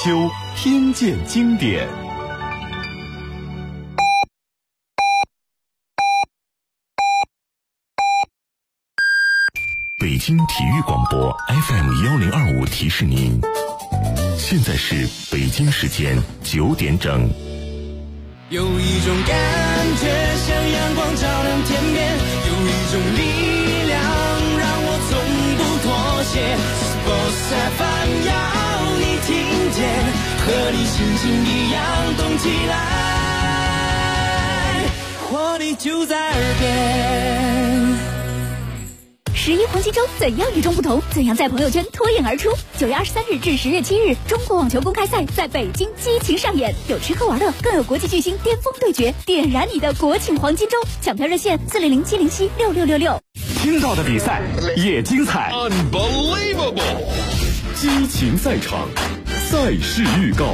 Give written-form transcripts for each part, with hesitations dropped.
秋，听见经典。北京体育广播 FM1025提示您，现在是北京时间9点整。 有一种感觉像阳光照亮天边，有一种力量让我从不妥协。Sports FM 要你听见，和你心情一样动起来，活力就在耳边。 11黄金周怎样与众不同？怎样在朋友圈脱颖而出？9月23日至10月7日，中国网球公开赛在北京激情上演，有吃喝玩乐，更有国际巨星巅峰对决，点燃你的国庆黄金周！抢票热线400-707-6666。 听到的比赛也精彩 ，Unbelievable！ 激情赛场，赛事预告。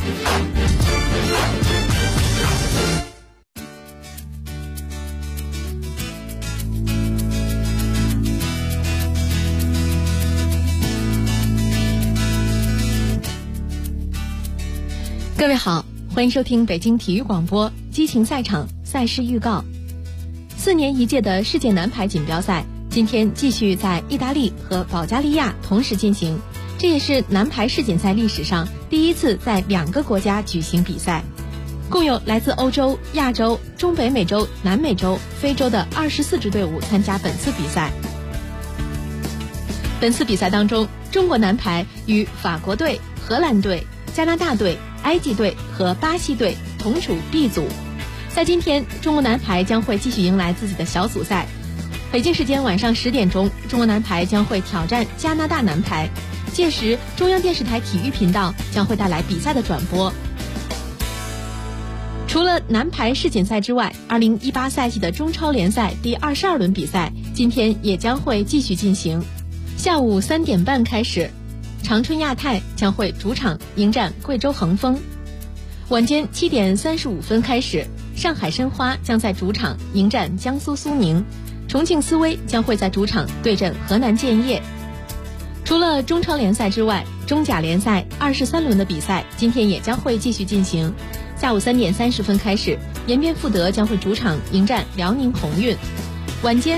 各位好，欢迎收听北京体育广播激情赛场赛事预告。4年一届的世界男排锦标赛今天继续在意大利和保加利亚同时进行，这也是男排世锦赛历史上第一次在2个国家举行比赛。共有来自欧洲、亚洲、中北美洲、南美洲、非洲的24支队伍参加本次比赛。本次比赛当中，中国男排与法国队、荷兰队、加拿大队、埃及队和巴西队同处 B 组。在今天，中国男排将会继续迎来自己的小组赛。北京时间晚上10点钟，中国男排将会挑战加拿大男排，届时中央电视台体育频道将会带来比赛的转播。除了男排世锦赛之外，2018赛季的中超联赛第22轮比赛今天也将会继续进行。下午3点半开始，长春亚泰将会主场迎战贵州恒丰。晚间7点35分开始，上海申花将在主场迎战江苏苏宁，重庆斯威将会在主场对阵河南建业。除了中超联赛之外，中甲联赛23轮的比赛今天也将会继续进行。下午3点30分开始，延边富德将会主场迎战辽宁宏运。晚间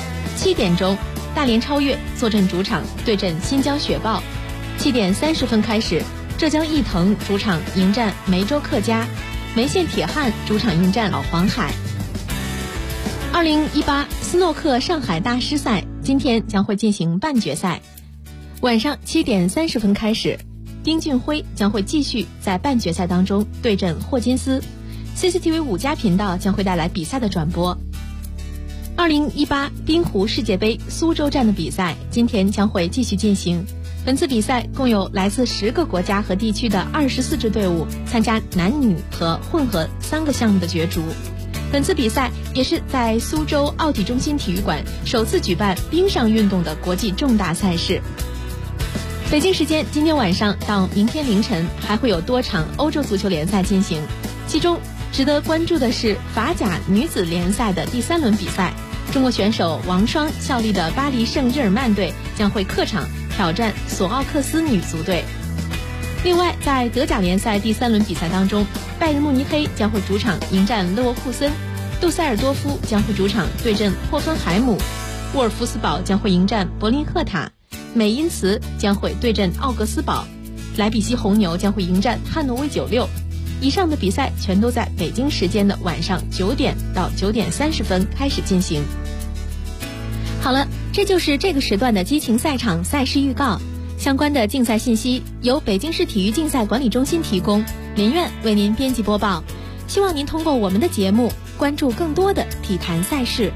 7点钟，大连超越坐镇主场对阵新疆雪豹。7点30分开始，浙江毅腾主场迎战梅州客家，梅县铁汉主场迎战老黄海。2018斯诺克上海大师赛今天将会进行半决赛。晚上7点30分开始，丁俊晖将会继续在半决赛当中对阵霍金斯。CCTV 5家频道将会带来比赛的转播。2018滨湖世界杯苏州站的比赛今天将会继续进行。本次比赛共有来自10个国家和地区的24支队伍参加男女和混合3个项目的角逐。本次比赛也是在苏州奥体中心体育馆首次举办冰上运动的国际重大赛事。北京时间今天晚上到明天凌晨还会有多场欧洲足球联赛进行，其中值得关注的是法甲女子联赛的第3轮比赛，中国选手王霜效力的巴黎圣日耳曼队将会客场挑战索奥克斯女足队。另外，在德甲联赛第3轮比赛当中，拜仁慕尼黑将会主场迎战勒沃库森，杜塞尔多夫将会主场对阵霍芬海姆，沃尔夫斯堡将会迎战柏林赫塔，美因茨将会对阵奥格斯堡，莱比锡红牛将会迎战汉诺威96。以上的比赛全都在北京时间的晚上9点到9点30分开始进行。好了，这就是这个时段的激情赛场赛事预告。相关的竞赛信息由北京市体育竞赛管理中心提供，林苑为您编辑播报。希望您通过我们的节目关注更多的体坛赛事。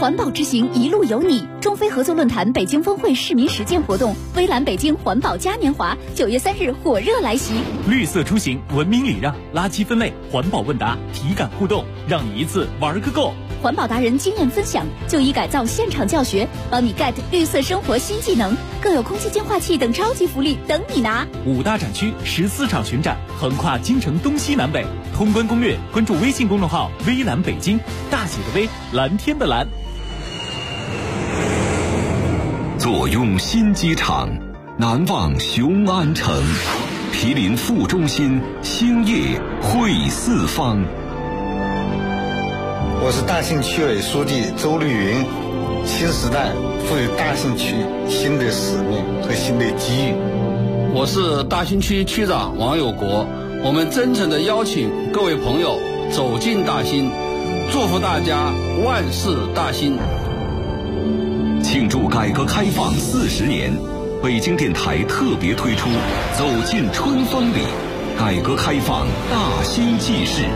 环保之行一路有你。中非合作论坛北京峰会市民实践活动，微蓝北京环保嘉年华9月3日火热来袭。 绿色出行，文明礼让，垃圾分类，环保问答，体感互动，让你一次玩个够。 环保达人经验分享，就医改造现场教学，帮你 get 绿色生活新技能，更有空气净化器等超级福利等你拿。 5大展区14场巡展，横跨京城东西南北。通关攻略，关注微信公众号微蓝北京，大写的微，蓝天的蓝。 坐拥新机场，难忘雄安城，毗邻副中心，兴业汇四方。 我是大兴区委书记周绿云。新时代赋予大兴区新的使命和新的机遇。 我是大兴区区长王有国。我们真诚地邀请各位朋友走进大兴，祝福大家万事大兴。 庆祝改革开放40年，北京电台特别推出《走进春风里》，改革开放大兴纪事。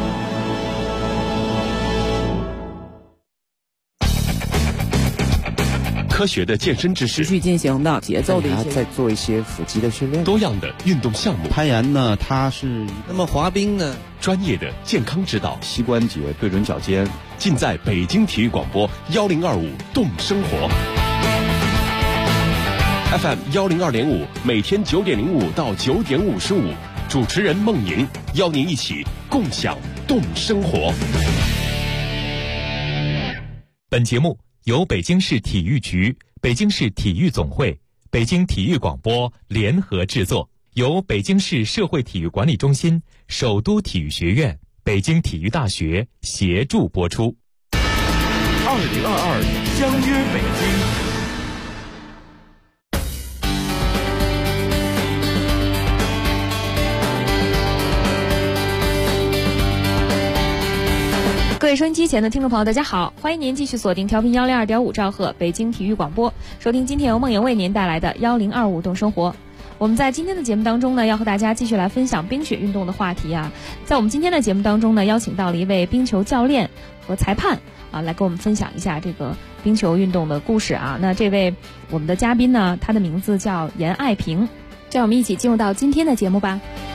科学的健身知识， 持续进行的节奏的一些， 在做一些腹肌的训练， 多样的运动项目。 攀岩呢，它是那么滑冰呢， 专业的健康指导， 膝关节对准脚尖， 尽在北京体育广播1025动生活 FM 102.5，每天9点05到9点55，主持人孟莹邀您一起共享动生活。 本节目由北京市体育局、北京市体育总会、北京体育广播联合制作，由北京市社会体育管理中心、首都体育学院、北京体育大学协助播出。 2022相约北京。 各位收音机前的听众朋友，大家好，欢迎您继续锁定调频102.5兆赫北京体育广播，收听今天由孟莹为您带来的1025动生活。我们在今天的节目当中呢，要和大家继续来分享冰雪运动的话题啊。在我们今天的节目当中呢，邀请到了一位冰球教练和裁判啊，来跟我们分享一下这个冰球运动的故事啊。那这位我们的嘉宾呢，他的名字叫严爱萍，就让我们一起进入到今天的节目吧。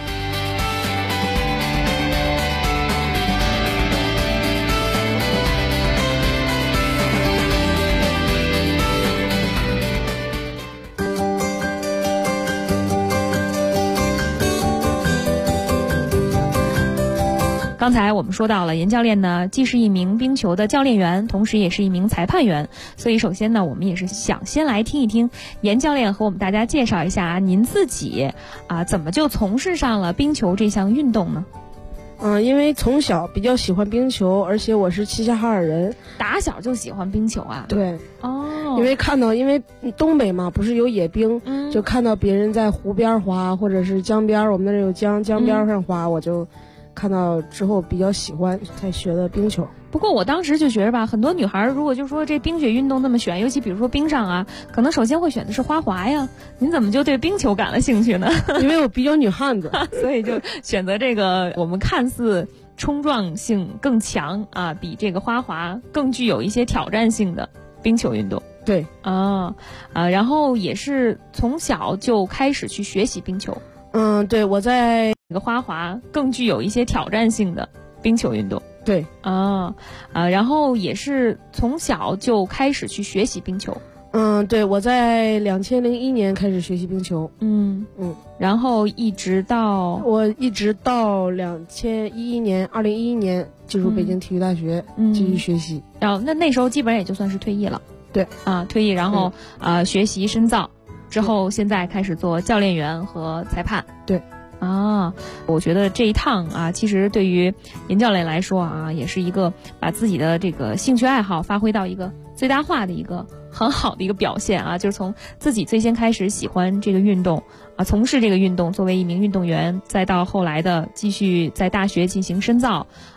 刚才我们说到了严教练呢，既是一名冰球的教练员，同时也是一名裁判员。所以首先呢，我们也是想先来听一听严教练和我们大家介绍一下您自己怎么就从事上了冰球这项运动呢？ 因为从小比较喜欢冰球，而且我是齐齐哈尔人， 打小就喜欢冰球啊？ 对，因为东北嘛，不是有野冰，就看到别人在湖边滑，或者是江边，我们那儿有江边上滑，我就看到之后比较喜欢，才学的冰球。 不过我当时就觉得吧，很多女孩如果就说这冰雪运动那么选，尤其比如说冰上啊，可能首先会选的是花滑呀。您怎么就对冰球感了兴趣呢？ 因为我比较女汉子， 所以就选择这个我们看似冲撞性更强啊，比这个花滑更具有一些挑战性的冰球运动。 对然后也是从小就开始去学习冰球。 对，我在这个花滑更具有一些挑战性的冰球运动。 对然后也是从小就开始去学习冰球。 对，我在2001年开始学习冰球。 然后一直到 2011年进入北京体育大学继续学习。 然后那时候基本上也就算是退役了。 对退役，然后学习深造之后，现在开始做教练员和裁判。 对我觉得这一趟其实对于严教练来说也是一个把自己的这个兴趣爱好发挥到一个最大化的一个很好的一个表现就是从自己最先开始喜欢这个运动从事这个运动，作为一名运动员，再到后来的继续在大学进行深造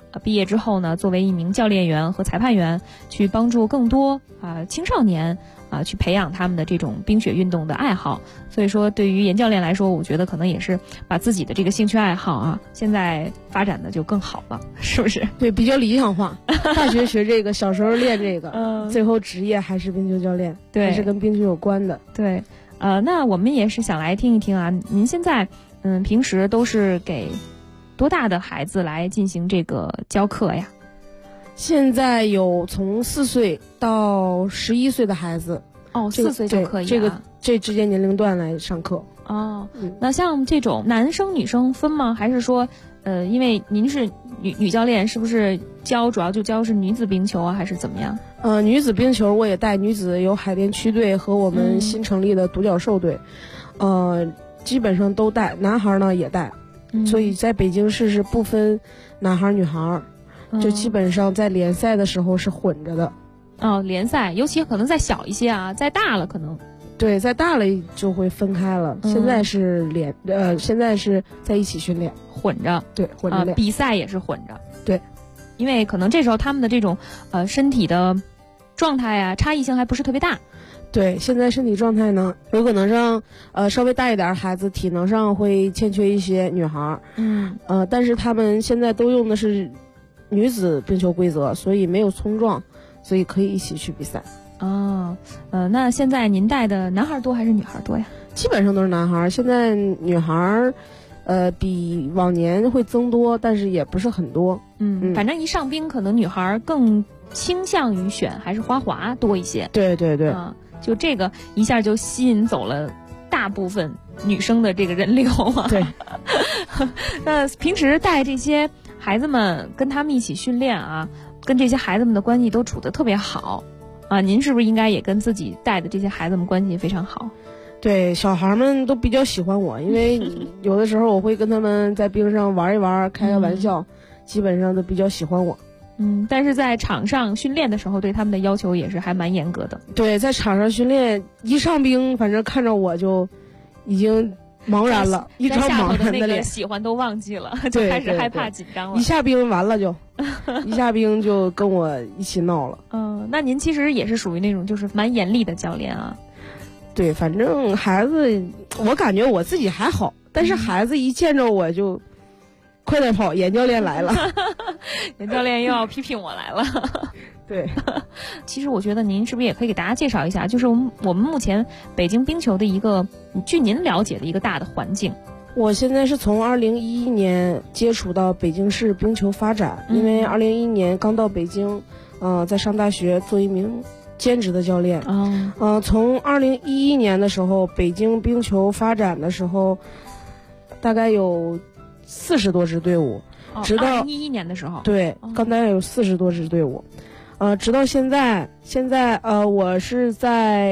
毕业之后呢，作为一名教练员和裁判员，去帮助更多青少年去培养他们的这种冰雪运动的爱好。所以说对于严教练来说，我觉得可能也是把自己的这个兴趣爱好现在发展的就更好了，是不是？ 对，比较理想化。大学学这个，小时候练这个，最后职业还是冰球教练， 对， 还是跟冰球有关的。 对，那我们也是想来听一听啊，您现在平时都是给多大的孩子来进行这个教课呀？ 现在有从4岁到11岁的孩子。 4岁就可以这之间年龄段来上课。 那像这种男生女生分吗？还是说因为您是女教练，是不是主要就教是女子冰球啊，还是怎么样？ 女子冰球我也带，女子有海淀区队和我们新成立的独角兽队，基本上都带，男孩呢也带，所以在北京市是不分男孩女孩，就基本上在联赛的时候是混着的。 联赛尤其可能再小一些再大了可能。 对，再大了就会分开了。现在是现在是在一起训练， 混着。 对，混着练。 比赛也是混着。 对， 因为可能这时候他们的这种身体的状态差异性还不是特别大。 对，现在身体状态呢，有可能让稍微大一点孩子体能上会欠缺一些女孩。但是他们现在都用的是女子冰球规则，所以没有冲撞，所以可以一起去比赛。 那现在您带的男孩多还是女孩多呀？ 基本上都是男孩，现在女孩比往年会增多，但是也不是很多。 反正一上冰可能女孩更倾向于选还是花滑多一些。 对对对。 就这个一下就吸引走了大部分女生的这个人流嘛。 对。 那平时带这些孩子们跟他们一起训练跟这些孩子们的关系都处得特别好您是不是应该也跟自己带的这些孩子们关系非常好？ 对，小孩们都比较喜欢我，因为有的时候我会跟他们在冰上玩一玩，开个玩笑，基本上都比较喜欢我。 但是在场上训练的时候，对他们的要求也是还蛮严格的。 对，在场上训练一上冰，反正看着我就已经茫然了，一张茫然的脸， 喜欢都忘记了，就开始害怕紧张了。 一下冰完了就，一下冰就跟我一起闹了。 那您其实也是属于那种就是蛮严厉的教练对，反正孩子，我感觉我自己还好，但是孩子一见着我就快点跑，严教练来了。 严教练又要批评我来了。 对， 其实我觉得您是不是也可以给大家介绍一下，就是我们目前北京冰球的一个，据您了解的一个大的环境。 我现在是从2011年接触到北京市冰球发展，因为2011年刚到北京，在上大学做一名兼职的教练。从2011年的时候，北京冰球发展的时候，大概有40多支队伍，直到 2011年的时候， 对，刚大概有40多支队伍，直到现在我是在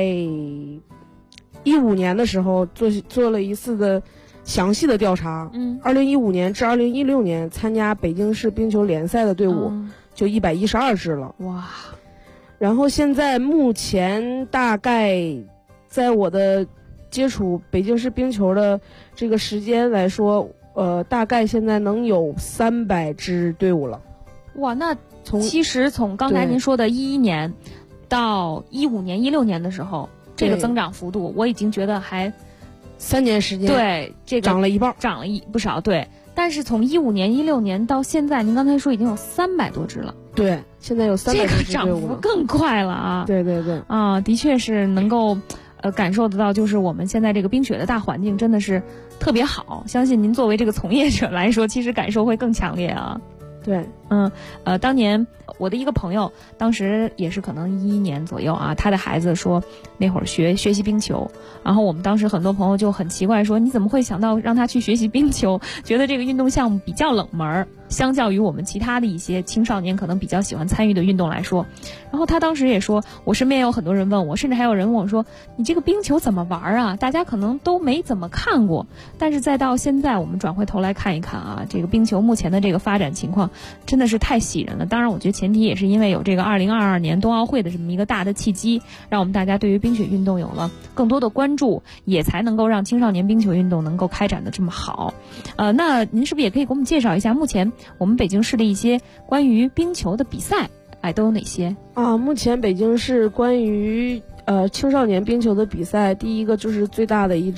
15年的时候做了一次的详细的调查。2015年至2016年参加北京市冰球联赛的队伍就112支了。 哇！ 然后现在目前大概在我的接触北京市冰球的这个时间来说，大概现在能有300支队伍了。 哇，那其实从刚才您说的11年到15年、16年的时候，这个增长幅度我已经觉得还 3年时间， 对，这个涨了一半， 涨了不少，对。但是从15年、16年到现在，您刚才说已经有300多支了。 对，现在有300多支队伍了， 这个涨幅更快了对对对， 的确是能够感受得到，就是我们现在这个冰雪的大环境真的是特别好。相信您作为这个从业者来说，其实感受会更强烈对， 当年我的一个朋友，当时也是可能11年左右他的孩子说那会儿学习冰球，然后我们当时很多朋友就很奇怪说，你怎么会想到让他去学习冰球？觉得这个运动项目比较冷门，相较于我们其他的一些青少年可能比较喜欢参与的运动来说。然后他当时也说，我身边有很多人问我，甚至还有人问我说，你这个冰球怎么玩大家可能都没怎么看过。但是再到现在我们转回头来看一看这个冰球目前的这个发展情况，真真的是太喜人了。当然我觉得前提也是因为有这个2022年冬奥会的这么一个大的契机，让我们大家对于冰雪运动有了更多的关注，也才能够让青少年冰球运动能够开展的这么好。那您是不是也可以给我们介绍一下目前我们北京市的一些关于冰球的比赛都有哪些啊？目前北京市关于青少年冰球的比赛，第一个就是最长的一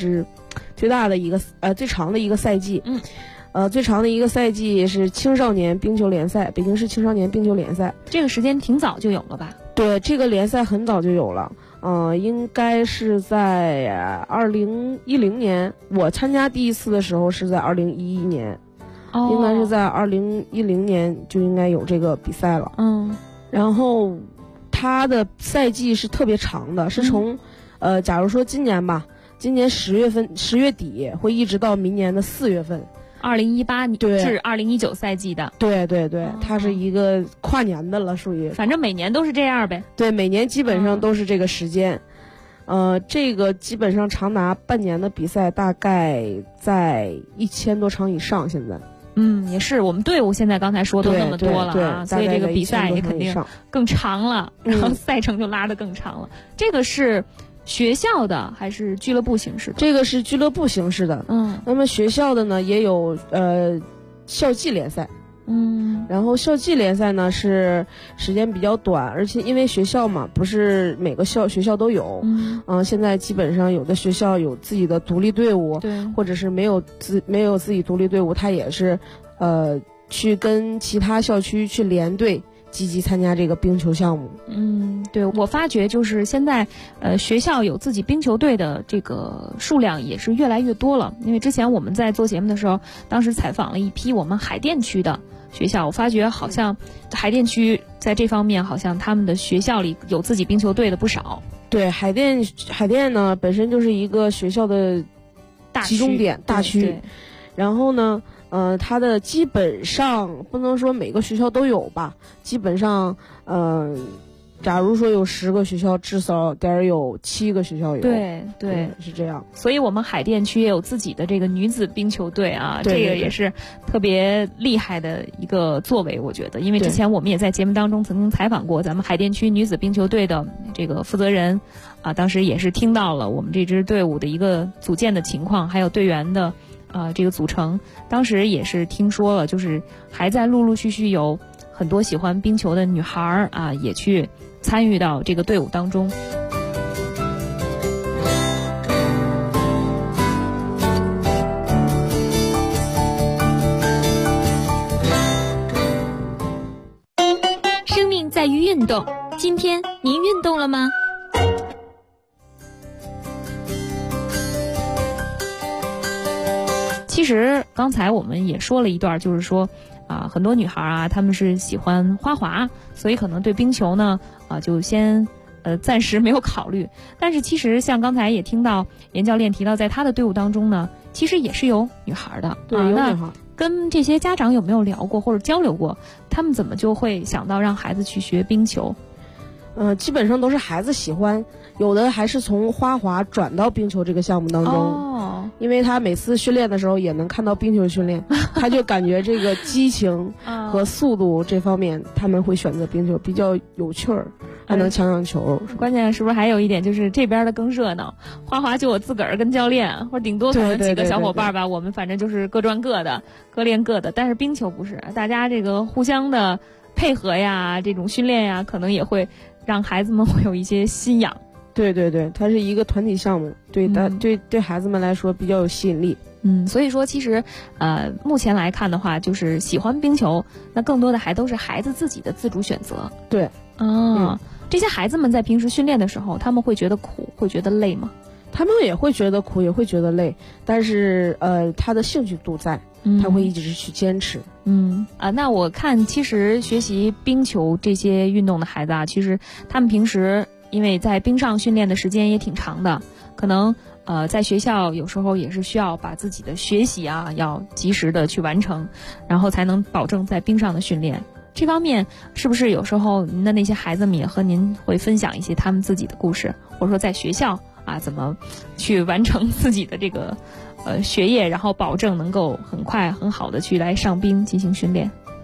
个赛季，最长的一个赛季是青少年冰球联赛，北京市青少年冰球联赛。 这个时间挺早就有了吧？ 对，这个联赛很早就有了，应该是在2010年，我参加第一次的时候是在2011年，应该是在2010年就应该有这个比赛了。然后它的赛季是特别长的，是从假如说今年吧，今年10月底会一直到明年的4月份 ，2018至2019赛季的。 对对对，它是一个跨年的了，属于。 反正每年都是这样呗。 对，每年基本上都是这个时间。这个基本上长达半年的比赛，大概在1000多场以上。现在。 也是，我们队伍现在刚才说都那么多了啊，所以这个比赛也肯定更长了，然后赛程就拉得更长了。这个是学校的还是俱乐部形式的？ 这个是俱乐部形式的。那么学校的呢也有校际联赛。然后校际联赛呢是时间比较短，而且因为学校嘛，不是每个学校都有。现在基本上有的学校有自己的独立队伍， 对， 或者是没有自己独立队伍，他也是去跟其他校区去联队，积极参加这个冰球项目。 对，我发觉就是现在学校有自己冰球队的这个数量也是越来越多了。因为之前我们在做节目的时候，当时采访了一批我们海淀区的学校，我发觉好像海淀区在这方面好像他们的学校里有自己冰球队的不少。 对，海淀呢本身就是一个学校的集中点大区，然后呢它的基本上不能说每个学校都有吧，基本上假如说有10个学校，至少得有7个学校有。 对， 是这样。 所以我们海淀区也有自己的这个女子冰球队啊， 对， 这个也是特别厉害的一个作为，我觉得。因为之前我们也在节目当中曾经采访过咱们海淀区女子冰球队的这个负责人啊，当时也是听到了我们这支队伍的一个组建的情况，还有队员的这个组成。当时也是听说了，就是还在陆陆续续有很多喜欢冰球的女孩啊，也去参与到这个队伍当中。 生命在于运动，今天您运动了吗？ 其实刚才我们也说了一段，就是说很多女孩啊，她们是喜欢花滑，所以可能对冰球呢就先暂时没有考虑。但是其实像刚才也听到严教练提到，在他的队伍当中呢，其实也是有女孩的。 对，有女孩。 跟这些家长有没有聊过或者交流过？他们怎么就会想到让孩子去学冰球？ 基本上都是孩子喜欢，有的还是从花滑转到冰球这个项目当中。因为他每次训练的时候也能看到冰球训练，他就感觉这个激情和速度这方面他们会选择冰球，比较有趣儿，还能抢球。 关键是不是还有一点就是这边的更热闹，花滑就我自个儿跟教练，或者顶多可能几个小伙伴吧，我们反正就是各赚各的，各练各的。但是冰球不是，大家这个互相的配合呀，这种训练呀，可能也会让孩子们会有一些心痒。 对，它是一个团体项目，对孩子们来说比较有吸引力。 所以说其实目前来看的话，就是喜欢冰球，那更多的还都是孩子自己的自主选择。 对， 这些孩子们在平时训练的时候，他们会觉得苦，会觉得累吗？ 他们也会觉得苦，也会觉得累，但是他的兴趣度在，他会一直去坚持。 那我看其实学习冰球这些运动的孩子啊，其实他们平时因为在冰上训练的时间也挺长的，可能在学校有时候也是需要把自己的学习啊要及时的去完成，然后才能保证在冰上的训练。这方面是不是有时候您的那些孩子们也和您会分享一些他们自己的故事，或者说在学校怎么去完成自己的这个学业，然后保证能够很快很好的去来上冰进行训练？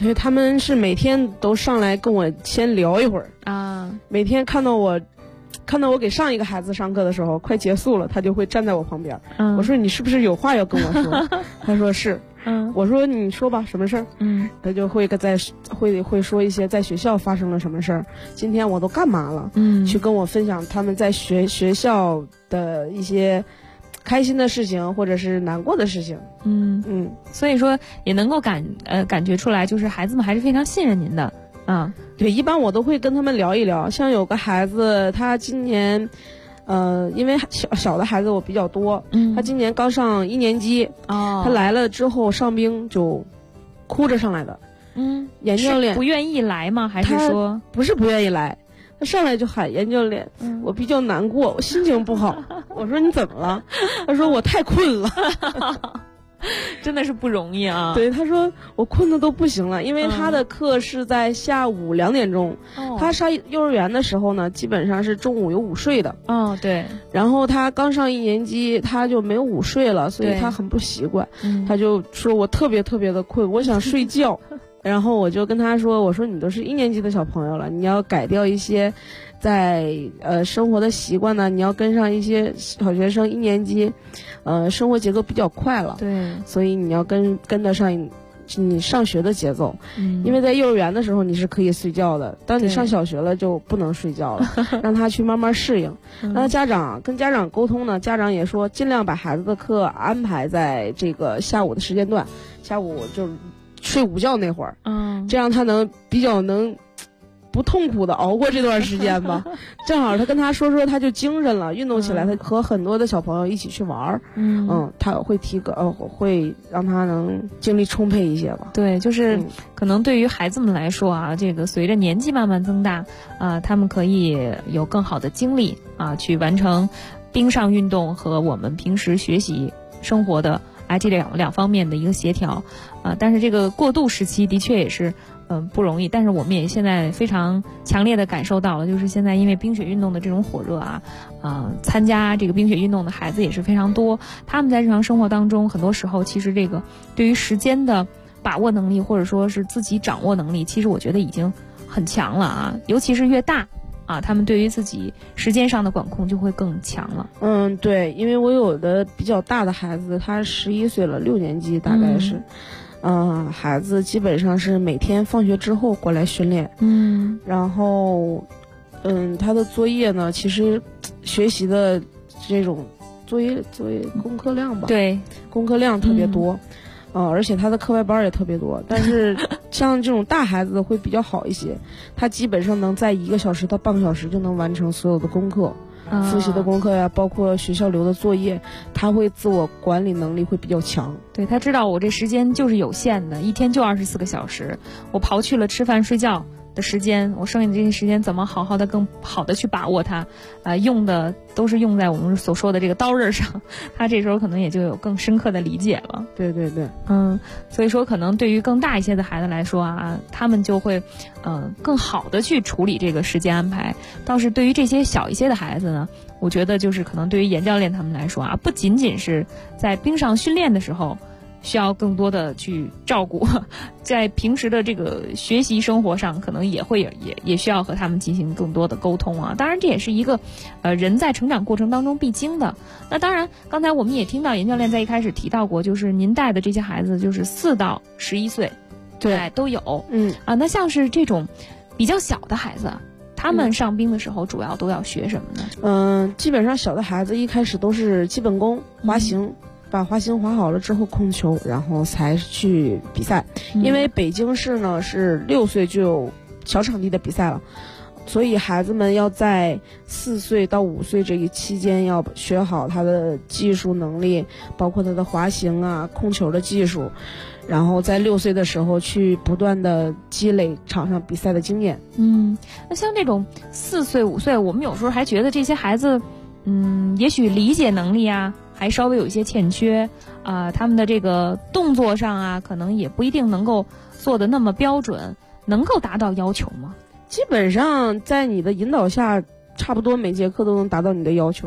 对，他们是每天都上来跟我先聊一会儿啊， 每天看到我给上一个孩子上课的时候快结束了，他就会站在我旁边。我说你是不是有话要跟我说？他说是。我说你说吧，什么事儿？他就会会说一些在学校发生了什么事儿，今天我都干嘛了？去跟我分享他们在学校的一些开心的事情或者是难过的事情。 所以说也能够感觉出来，就是孩子们还是非常信任您的。 对，一般我都会跟他们聊一聊。像有个孩子，他今年因为小的孩子我比较多，他今年刚上1年级，他来了之后上冰就哭着上来的。严教练不愿意来吗？还是说不是不愿意来？他上来就喊严教练，我比较难过，我心情不好。我说你怎么了？他说我太困了。 真的是不容易啊。 对，他说我困得都不行了，因为他的课是在下午2点钟。他上幼儿园的时候呢，基本上是中午有午睡的。 对。 然后他刚上1年级，他就没有午睡了，所以他很不习惯。他就说我特别特别的困，我想睡觉。然后我就跟他说，我说你都是1年级的小朋友了，你要改掉一些在生活的习惯呢，你要跟上一些小学生1年级生活节奏比较快了。 对， 所以你要跟得上你上学的节奏。因为在幼儿园的时候你是可以睡觉的，当你上小学了就不能睡觉了。让他去慢慢适应。让跟家长沟通呢，家长也说尽量把孩子的课安排在这个下午的时间段，下午就睡午觉那会儿，这样他比较能不痛苦的熬过这段时间吧。正好他跟他说他就精神了，运动起来，他和很多的小朋友一起去玩他会会让他能精力充沛一些吧。 对，就是可能对于孩子们来说啊，这个随着年纪慢慢增大他们可以有更好的精力去完成冰上运动和我们平时学习生活的这两方面的一个协调但是这个过渡时期的确也是不容易。但是我们也现在非常强烈的感受到了，就是现在因为冰雪运动的这种火热参加这个冰雪运动的孩子也是非常多。他们在日常生活当中，很多时候其实这个对于时间的把握能力，或者说是自己掌握能力，其实我觉得已经很强了尤其是越大他们对于自己时间上的管控就会更强了。 对，因为我有的比较大的孩子，他11岁了，6年级大概是。孩子基本上是每天放学之后过来训练。然后他的作业呢，其实学习的这种作业功课量吧， 对， 功课量特别多。而且他的课外班也特别多。但是像这种大孩子会比较好一些，他基本上能在1个小时到半个小时就能完成所有的功课。复习的功课呀，包括学校留的作业，他会自我管理能力会比较强。 对，他知道我这时间就是有限的，一天就24个小时，我刨去了吃饭睡觉的时间，我剩下的这些时间怎么好好的更好的去把握它用的都是用在我们所说的这个刀刃上，他这时候可能也就有更深刻的理解了。 对对对， 所以说可能对于更大一些的孩子来说他们就会更好的去处理这个时间安排。倒是对于这些小一些的孩子呢，我觉得就是可能对于严教练他们来说不仅仅是在冰上训练的时候需要更多的去照顾，在平时的这个学习生活上，可能也需要和他们进行更多的沟通当然，这也是一个人在成长过程当中必经的。那当然，刚才我们也听到严教练在一开始提到过，就是您带的这些孩子就是4到11岁， 对， 都有。那像是这种比较小的孩子，他们上冰的时候主要都要学什么呢？基本上小的孩子一开始都是基本功，滑行。把滑行滑好了之后控球，然后才去比赛。因为北京市呢是6岁就有小场地的比赛了，所以孩子们要在4岁到5岁这一期间要学好他的技术能力，包括他的滑行控球的技术，然后在6岁的时候去不断的积累场上比赛的经验。 那像这种4岁5岁，我们有时候还觉得这些孩子也许理解能力还稍微有一些欠缺他们的这个动作上可能也不一定能够做得那么标准，能够达到要求吗？ 基本上在你的引导下，差不多每节课都能达到你的要求。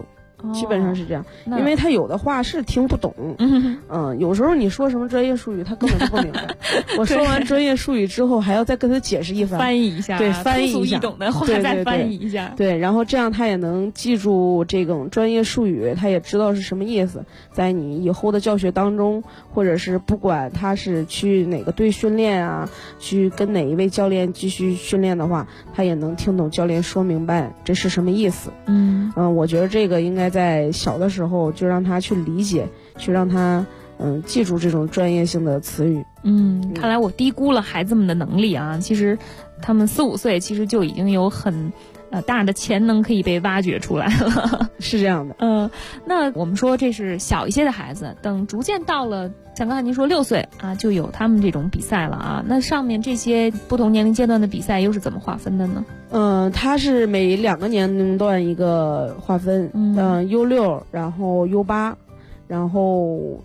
基本上是这样，因为他有的话是听不懂，有时候你说什么专业术语，他根本就不明白。我说完专业术语之后，还要再跟他解释一番， 翻译一下， 对，翻译一下， 通俗易懂的话再翻译一下， 对，然后这样他也能记住这种专业术语，他也知道是什么意思，在你以后的教学当中，或者是不管他是去哪个队训练啊，去跟哪一位教练继续训练的话，他也能听懂教练说明白这是什么意思。我觉得这个应该在小的时候就让他去理解，去让他记住这种专业性的词语。 看来我低估了孩子们的能力啊！其实他们4、5岁其实就已经有很大的潜能可以被挖掘出来了。 是这样的。 那我们说这是小一些的孩子，等逐渐到了像刚才您说6岁啊，就有他们这种比赛了啊。那上面这些不同年龄阶段的比赛又是怎么划分的呢？ 它是每2个年龄段一个划分，U6，然后 U8，然后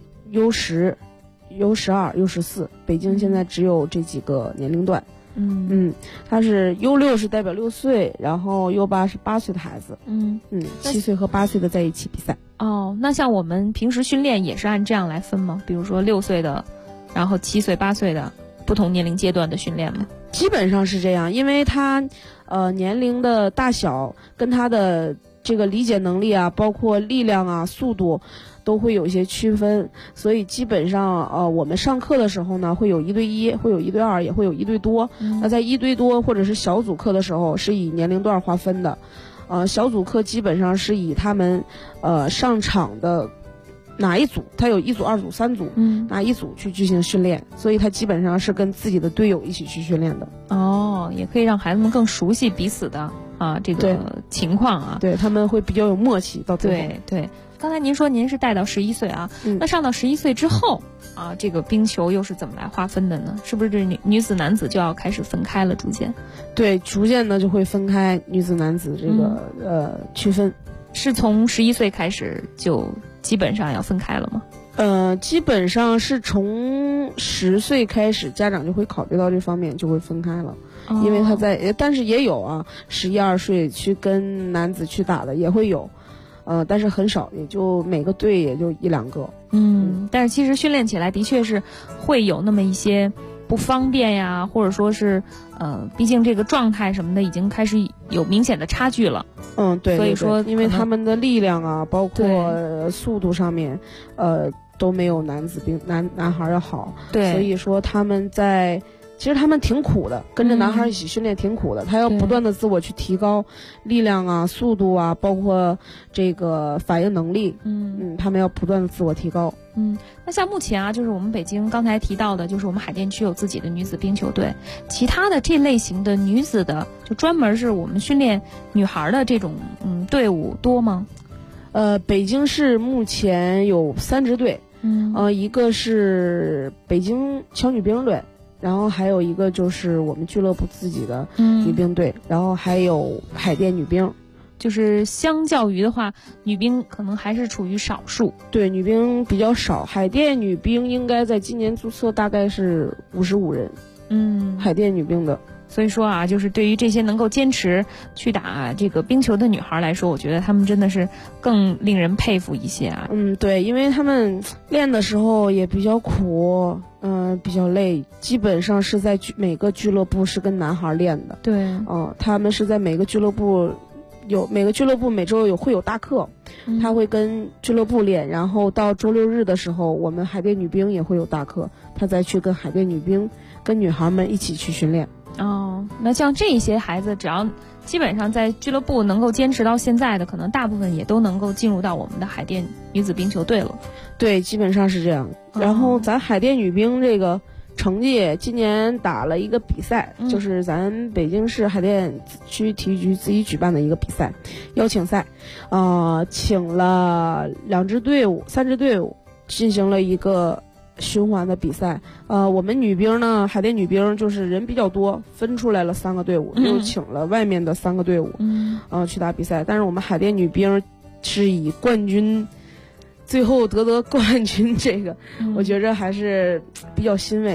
U10、U12、U14，北京现在只有这几个年龄段。它是 U6 是代表6岁，然后 U8 是8岁的孩子。7岁和8岁的在一起比赛。 那像我们平时训练也是按这样来分吗？比如说6岁的，然后7岁、8岁的不同年龄阶段的训练吗？ 基本上是这样，因为他年龄的大小跟他的这个理解能力啊，包括力量啊、速度都会有一些区分，所以基本上我们上课的时候呢，会有1对1，会有1对2，也会有1对多。那在1对多或者是小组课的时候，是以年龄段划分的。小组课基本上是以他们上场的哪一组，他有1组、2组、3组，哪一组去进行训练，所以他基本上是跟自己的队友一起去训练的。 也可以让孩子们更熟悉彼此的这个情况啊， 对，他们会比较有默契到最后。 对，刚才您说您是带到11岁啊，那上到11岁之后这个冰球又是怎么来划分的呢？是不是这女子男子就要开始分开了？逐渐， 对，逐渐的就会分开女子男子这个区分。 是从11岁开始就基本上要分开了吗？ 基本上是从10岁开始，家长就会考虑到这方面，就会分开了。因为他但是也有11、12岁去跟男子去打的也会有，但是很少，也就每个队也就1、2个。 但是其实训练起来的确是会有那么一些不方便呀，或者说是毕竟这个状态什么的已经开始有明显的差距了。 对， 所以说因为他们的力量啊，包括速度上面，都没有男孩要好。 对， 所以说其实他们挺苦的，跟着男孩一起训练挺苦的，他要不断的自我去提高力量啊、速度啊，包括这个反应能力。他们要不断的自我提高。 那像目前就是我们北京刚才提到的，就是我们海淀区有自己的女子冰球队，其他的这类型的女子的，就专门是我们训练女孩的这种队伍多吗？ 北京市目前有3支队，一个是北京巧女兵队。然后还有一个就是我们俱乐部自己的女兵队，然后还有海淀女兵。 就是相较于的话，女兵可能还是处于少数。 对，女兵比较少，海淀女兵应该在今年注册大概是55人。海淀女兵的。 所以说就是对于这些能够坚持去打这个冰球的女孩来说，我觉得她们真的是更令人佩服一些对，因为她们练的时候也比较苦，比较累，基本上是在每个俱乐部是跟男孩练的。 对， 他们是在每个俱乐部每周会有大课，他会跟俱乐部练，然后到周6日的时候，我们海淀女兵也会有大课，他再去跟海淀女兵跟女孩们一起去训练。 那像这一些孩子，只要基本上在俱乐部能够坚持到现在的，可能大部分也都能够进入到我们的海淀女子冰球队了。 对，基本上是这样。然后咱海淀女兵这个成绩，今年打了一个比赛，就是咱北京市海淀区体育局自己举办的一个比赛，邀请赛，请了3支队伍、3支队伍，进行了一个循环的比赛。我们女兵呢，海淀女兵就是人比较多，分出来了3个队伍，又请了外面的3个队伍，去打比赛。但是我们海淀女兵是以冠军，最后得冠军，这个我觉着还是比较欣慰。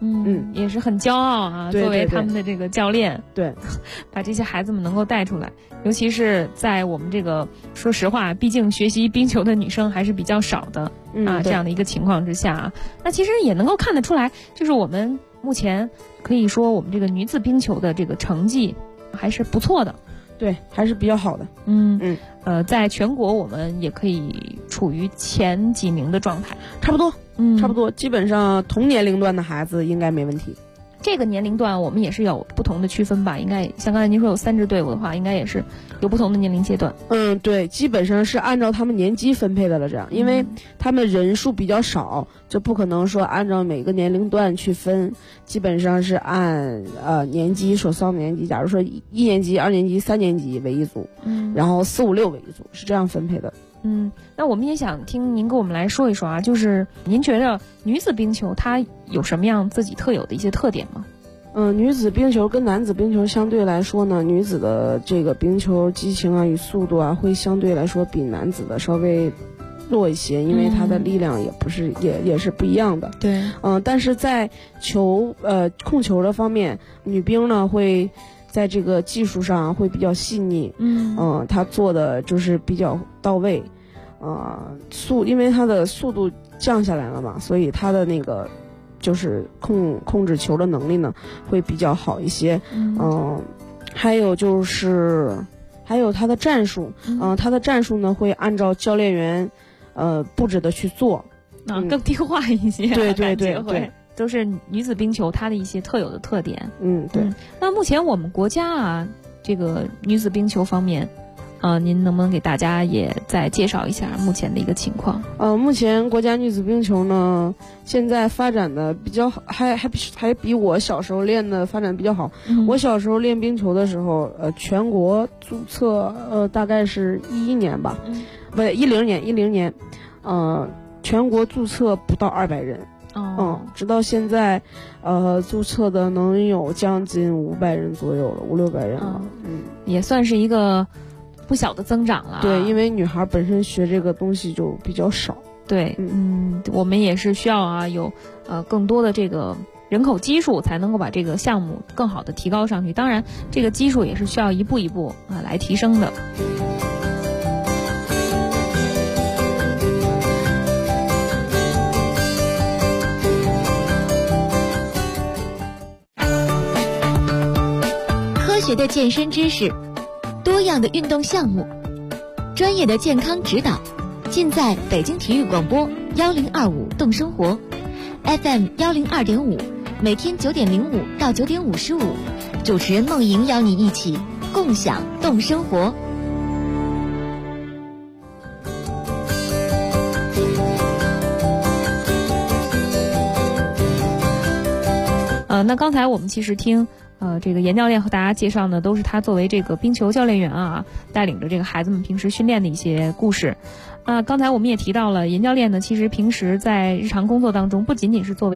也是很骄傲啊，作为他们的这个教练， 对， 把这些孩子们能够带出来，尤其是在我们这个说实话，毕竟学习冰球的女生还是比较少的这样的一个情况之下那其实也能够看得出来，就是我们目前可以说我们这个女子冰球的这个成绩还是不错的。 对，还是比较好的。 在全国我们也可以处于前几名的状态， 差不多，差不多，基本上同年龄段的孩子应该没问题。 这个年龄段我们也是有不同的区分吧？应该像刚才您说有3支队伍的话，应该也是有不同的年龄阶段。 对，基本上是按照他们年级分配的了，这样，因为他们人数比较少，就不可能说按照每个年龄段去分，基本上是按年级所上的年级，假如说1年级、2年级、3年级为一组，然后4、5、6为一组，是这样分配的。 那我们也想听您跟我们来说一说就是您觉得女子冰球它有什么样自己特有的一些特点吗？ 女子冰球跟男子冰球相对来说呢，女子的这个冰球激情与速度会相对来说比男子的稍微弱一些，因为它的力量也不是也是不一样的。 对， 但是在控球的方面，女兵呢会在这个技术上会比较细腻，他做的就是比较到位，因为他的速度降下来了嘛，所以他的那个就是控制球的能力呢会比较好一些。还有他的战术，他的战术呢会按照教练员布置的去做， 更低化一些。 对。 都是女子冰球它的一些特有的特点。 对。 那目前我们国家这个女子冰球方面，您能不能给大家也再介绍一下目前的一个情况？ 目前国家女子冰球呢，现在发展的比较好，还比我小时候练的发展比较好。我小时候练冰球的时候，全国注册大概是11年吧，不对，10年，全国注册不到200人。直到现在，注册的能有将近500人左右了，500-600人了。 也算是一个不小的增长了。 对，因为女孩本身学这个东西就比较少。 对，我们也是需要有更多的这个人口基数，才能够把这个项目更好的提高上去。当然，这个基数也是需要一步一步来提升的。 科学的健身知识，多样的运动项目，专业的健康指导，尽在北京体育广播1025动生活 FM 102.5，每天9点05到9点55，主持人梦莹邀你一起共享动生活。 那刚才我们其实听这个严教练和大家介绍呢，都是他作为这个冰球教练员带领着这个孩子们平时训练的一些故事。刚才我们也提到了，严教练呢，其实平时在日常工作当中，不仅仅是作为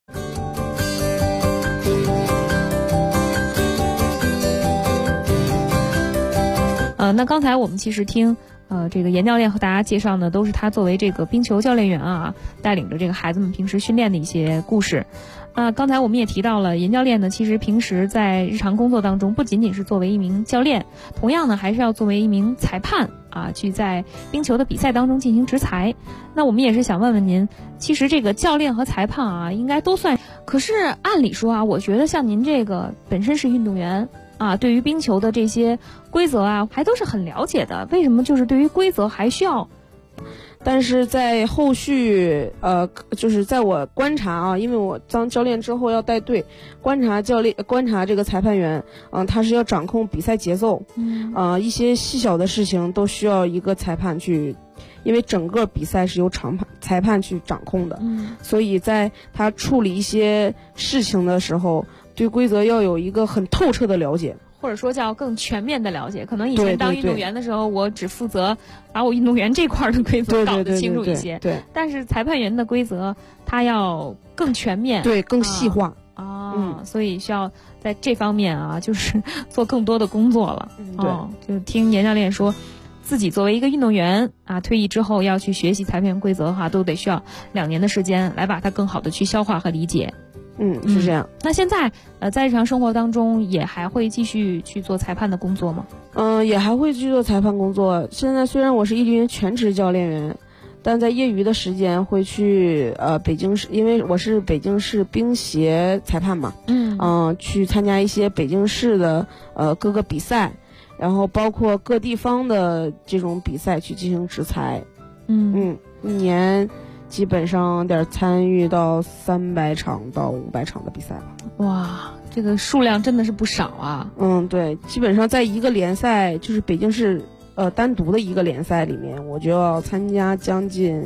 那刚才我们其实听这个严教练和大家介绍呢，都是他作为这个冰球教练员带领着这个孩子们平时训练的一些故事。刚才我们也提到了，严教练呢，其实平时在日常工作当中，不仅仅是作为一名教练，同样呢，还是要作为一名裁判去在冰球的比赛当中进行执裁。那我们也是想问问您，其实这个教练和裁判应该都算，可是按理说我觉得像您这个本身是运动员对于冰球的这些规则还都是很了解的，为什么就是对于规则还需要？ 但是在后续就是在我观察因为我当教练之后要带队，观察这个裁判员他是要掌控比赛节奏，一些细小的事情都需要一个裁判去，因为整个比赛是由裁判去掌控的，所以在他处理一些事情的时候，对规则要有一个很透彻的了解， 或者说叫更全面的了解。可能以前当运动员的时候，我只负责把我运动员这块的规则搞得清楚一些， 对， 但是裁判员的规则它要更全面， 对，更细化所以需要在这方面就是做更多的工作了。就听严教练说，自己作为一个运动员退役之后要去学习裁判员规则都得需要2年的时间来把它更好的去消化和理解。 是这样。 那现在在日常生活当中也还会继续去做裁判的工作吗？ 也还会去做裁判工作。现在虽然我是1军全职教练员，但在业余的时间会去北京市，因为我是北京市冰协裁判嘛，去参加一些北京市的各个比赛，然后包括各地方的这种比赛去进行执裁。一年基本上得参与到300场到500场的比赛吧。 哇，这个数量真的是不少啊。 对，基本上在一个联赛，就是北京市单独的一个联赛里面，我就要参加将近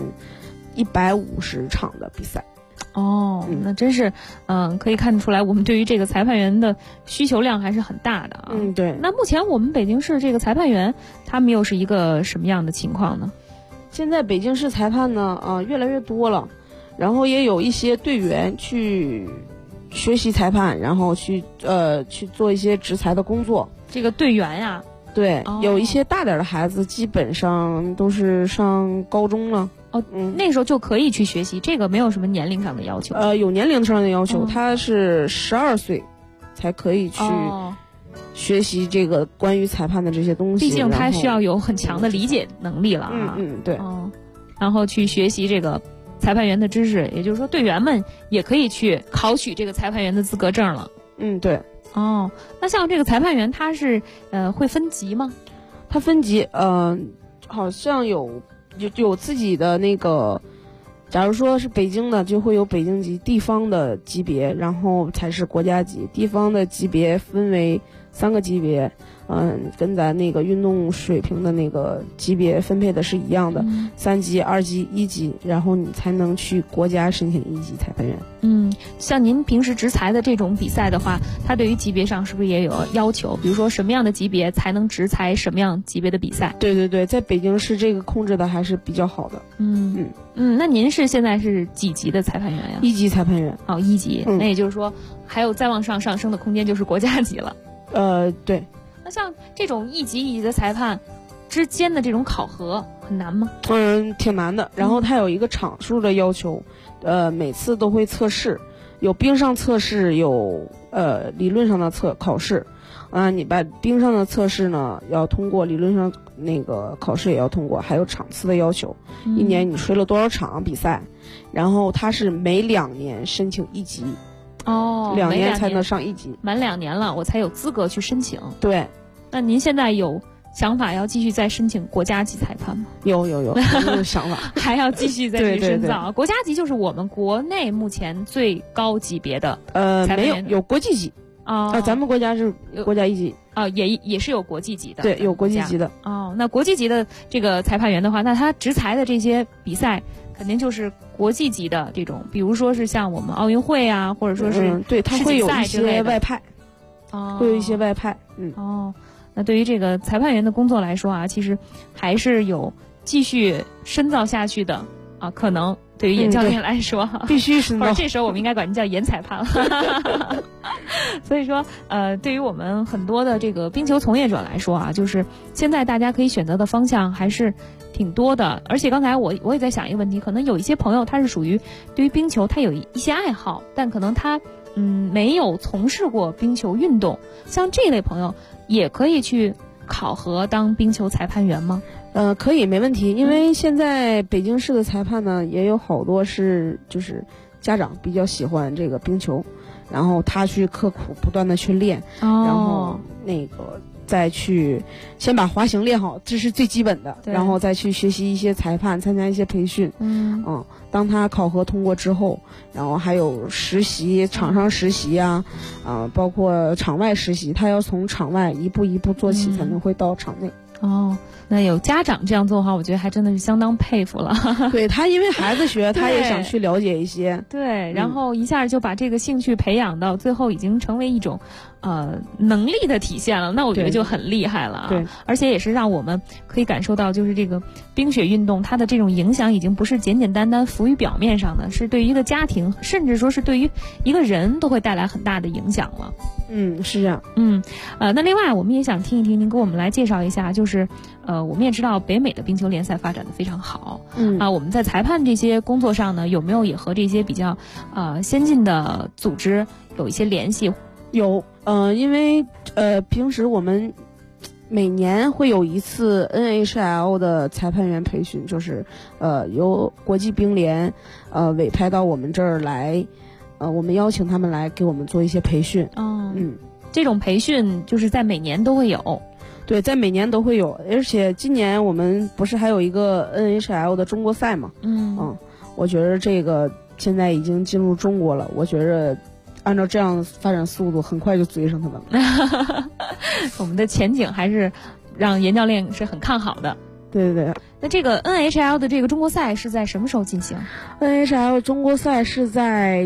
150场的比赛。 那真是可以看得出来，我们对于这个裁判员的需求量还是很大的啊。 对。 那目前我们北京市这个裁判员，他们又是一个什么样的情况呢？ 现在北京市裁判呢，越来越多了，然后也有一些队员去学习裁判，然后去做一些执裁的工作。 这个队员呀， 对，有一些大点的孩子，基本上都是上高中了。 那时候就可以去学习，这个没有什么年龄上的要求。 有年龄上的要求，他是12岁才可以去学习这个关于裁判的这些东西。 毕竟他需要有很强的理解能力了啊。 对。 然后去学习这个裁判员的知识，也就是说队员们也可以去考取这个裁判员的资格证了。 对。 那像这个裁判员他是会分级吗？ 他分级，好像有自己的那个，假如说是北京的，就会有北京级，地方的级别，然后才是国家级。地方的级别分为3个级别，跟咱那个运动水平的那个级别分配的是一样的，3级、2级、1级，然后你才能去国家申请1级裁判员。 像您平时执裁的这种比赛的话，它对于级别上是不是也有要求？比如说什么样的级别才能执裁什么样级别的比赛？ 对，在北京市这个控制的还是比较好的。 那您是现在是几级的裁判员呀？ 1级裁判员。 1级，那也就是说还有再往上升的空间，就是国家级了。 对。 那像这种1级1级的裁判之间的这种考核很难吗？ 挺难的。然后它有一个场数的要求，每次都会测试，有冰上测试，有理论上的考试。你把冰上的测试呢要通过，理论上那个考试也要通过，还有场次的要求。1年你吹了多少场比赛，然后它是每2年申请1级。2年才能上1级， 满2年了我才有资格去申请。 对。 那您现在有想法要继续再申请国家级裁判吗？ 有想法， 还要继续再去深造。对。国家级就是我们国内目前最高级别的裁判员。 有国际级。咱们国家是国家1级。 也是有国际级的。 对，有国际级的。 那国际级的这个裁判员的话，那他执裁的这些比赛肯定就是国际级的这种，比如说是像我们奥运会啊，或者说是对，他会有一些外派。会有一些外派。 那对于这个裁判员的工作来说啊，其实还是有继续深造下去的可能。对于严教练来说， 必须深造。 或者这时候我们应该管您叫严裁判了。所以说，对于我们很多的这个冰球从业者来说啊，就是现在大家可以选择的方向还是挺多的。而且刚才我也在想一个问题，可能有一些朋友他是属于对于冰球他有一些爱好，但可能他没有从事过冰球运动，像这类朋友也可以去考核当冰球裁判员吗？ 可以，没问题。因为现在北京市的裁判呢，也有好多就是家长比较喜欢这个冰球，然后他去刻苦不断的去练，然后那个再去先把滑行练好，这是最基本的，然后再去学习一些裁判，参加一些培训。当他考核通过之后，然后还有实习，场上实习啊，包括场外实习，他要从场外一步一步做起，才能会到场内。 那有家长这样做的话，我觉得还真的是相当佩服了。 对，他因为孩子学，他也想去了解一些。 对，然后一下就把这个兴趣培养到最后，已经成为一种能力的体现了。那我觉得就很厉害了啊！ 对， 而且也是让我们可以感受到，就是这个冰雪运动它的这种影响，已经不是简简单单浮于表面上的，是对于一个家庭，甚至说是对于一个人都会带来很大的影响了。 是这样。 那另外我们也想听一听您给我们来介绍一下，就就是我们也知道北美的冰球联赛发展的非常好，我们在裁判这些工作上呢，有没有也和这些比较先进的组织有一些联系？ 有，因为平时我们每年会有一次 NHL 的裁判员培训，就是由国际冰联委派到我们这儿来，我们邀请他们来给我们做一些培训。 这种培训就是在每年都会有。 对，在每年都会有，而且今年我们不是还有一个 NHL 的中国赛嘛？我觉得这个现在已经进入中国了，我觉得按照这样发展速度，很快就追上他们了。 我们的前景还是让严教练是很看好的。 对对对。 那这个 NHL 的这个中国赛是在什么时候进行？ NHL 中国赛是在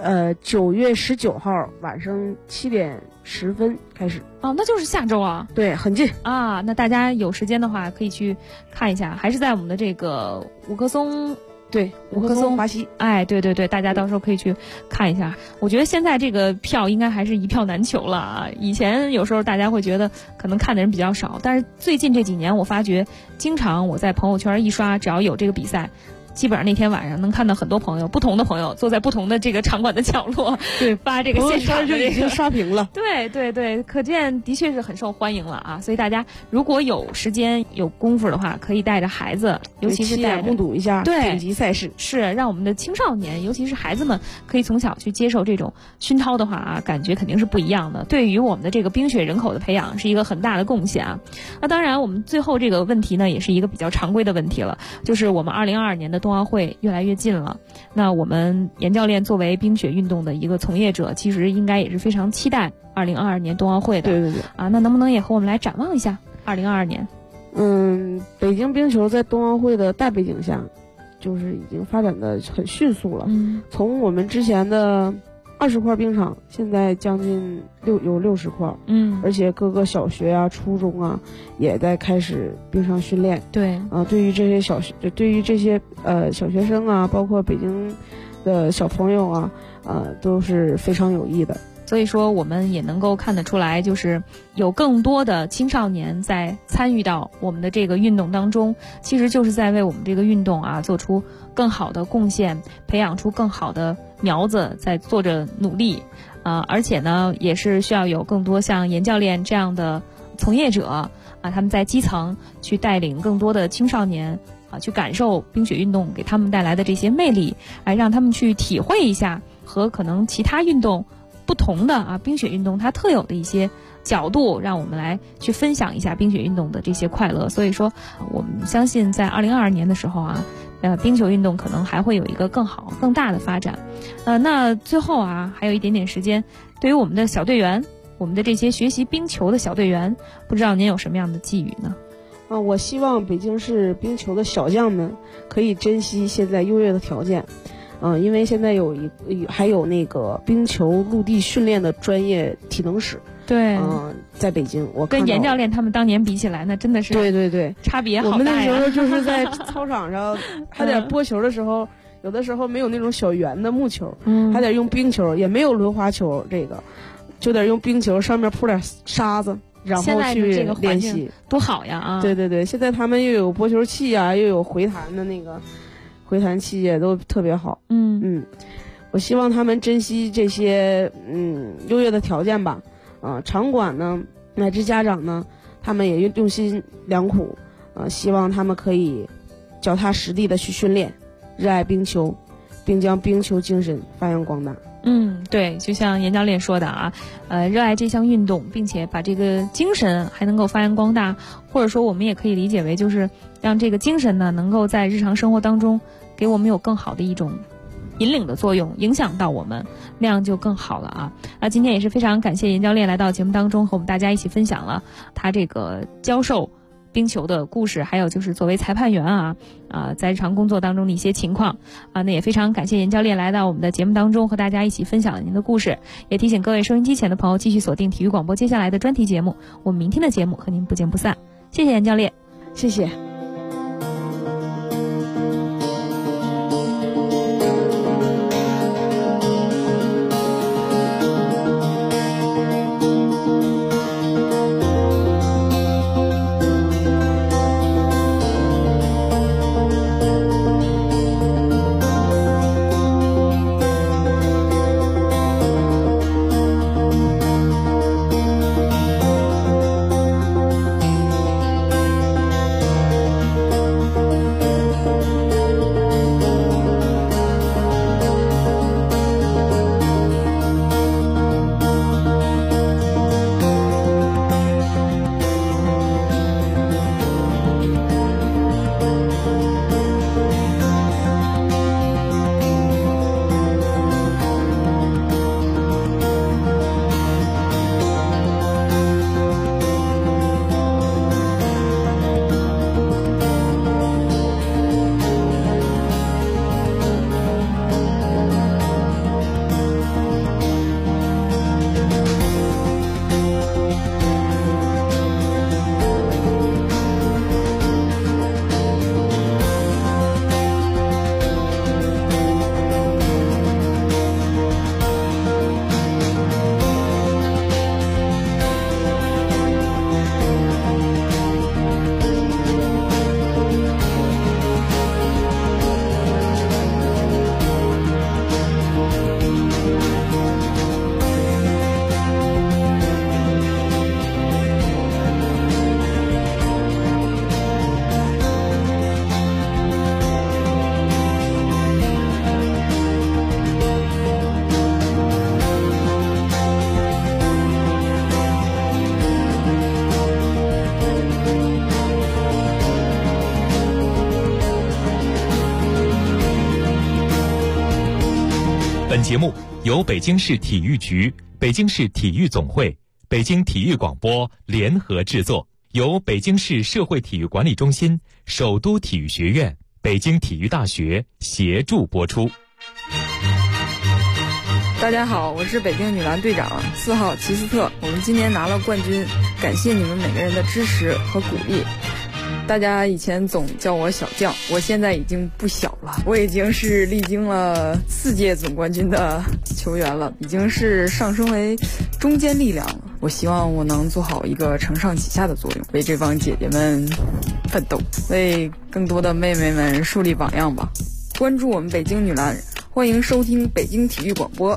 9月19号晚上7点10分开始。 那就是下周啊。 对，很近啊。那大家有时间的话可以去看一下，还是在我们的这个五棵松。 对， 五棵松华西。 对对对，大家到时候可以去看一下。我觉得现在这个票应该还是一票难求了啊。以前有时候大家会觉得可能看的人比较少，但是最近这几年我发觉，经常我在朋友圈一刷，只要有这个比赛，基本上那天晚上能看到很多朋友，不同的朋友坐在不同的这个场馆的角落， 对， 发这个现场就已经刷屏了。 对对对，可见的确是很受欢迎了啊！所以大家如果有时间有功夫的话，可以带着孩子，尤其是带着目睹一下顶级赛事， 是让我们的青少年，尤其是孩子们，可以从小去接受这种熏陶的话啊，感觉肯定是不一样的。对于我们的这个冰雪人口的培养是一个很大的贡献啊。那当然，我们最后这个问题呢，也是一个比较常规的问题了，就是我们2022年的冬奥会越来越近了。那我们严教练作为冰雪运动的一个从业者，其实应该也是非常期待2022年冬奥会的。 对对对。 那能不能也和我们来展望一下2022年？ 北京冰球在冬奥会的大背景下，就是已经发展的很迅速了。从我们之前的20块冰场，现在将近有60块。而且各个小学啊、初中啊，也在开始冰上训练。 对。 对于这些小学生啊，包括北京的小朋友啊，都是非常有益的。 所以说我们也能够看得出来，就是有更多的青少年在参与到我们的这个运动当中，其实就是在为我们这个运动做出更好的贡献，培养出更好的苗子，在做着努力。而且呢，也是需要有更多像严教练这样的从业者他们在基层去带领更多的青少年去感受冰雪运动给他们带来的这些魅力，让他们去体会一下和可能其他运动不同的冰雪运动它特有的一些角度，让我们来去分享一下冰雪运动的这些快乐。所以说我们相信在2022年的时候冰球运动可能还会有一个更好更大的发展。那最后还有一点点时间，对于我们的小队员，我们的这些学习冰球的小队员，不知道您有什么样的寄语呢？ 我希望北京市冰球的小将们可以珍惜现在优越的条件。因为现在还有那个冰球陆地训练的专业体能室。 对。 在北京，我跟严教练他们当年比起来，那真的是对对对， 差别好大呀。 我们那时候就是在操场上还得拨球的时候，有的时候没有那种小圆的木球，还得用冰球，也没有轮滑球，这个就得用冰球，上面铺点沙子，然后去练习， 多好呀！ 对对对，现在他们又有拨球器又有回弹的那个回弹器，也都特别好。我希望他们珍惜这些优越的条件吧。场馆呢，乃至家长呢，他们也用心良苦。希望他们可以脚踏实地的去训练，热爱冰球，并将冰球精神发扬光大。 对，就像严教练说的热爱这项运动，并且把这个精神还能够发扬光大，或者说我们也可以理解为就是让这个精神呢能够在日常生活当中给我们有更好的一种引领的作用，影响到我们，那样就更好了今天也是非常感谢严教练来到节目当中和我们大家一起分享了他这个教授冰球的故事，还有就是作为裁判员在日常工作当中的一些情况那也非常感谢严教练来到我们的节目当中和大家一起分享您的故事，也提醒各位收音机前的朋友继续锁定体育广播接下来的专题节目，我们明天的节目和您不见不散。谢谢严教练。 谢谢。 本节目由北京市体育局、北京市体育总会、北京体育广播联合制作，由北京市社会体育管理中心、首都体育学院、北京体育大学协助播出。 大家好，我是北京女篮队长4号齐斯特，我们今年拿了冠军，感谢你们每个人的支持和鼓励。大家以前总叫我小将，我现在已经不小了，我已经是历经了4届总冠军的球员了，已经是上升为中坚力量了。我希望我能做好一个承上启下的作用，为这帮姐姐们奋斗，为更多的妹妹们树立榜样吧。关注我们北京女篮，欢迎收听北京体育广播。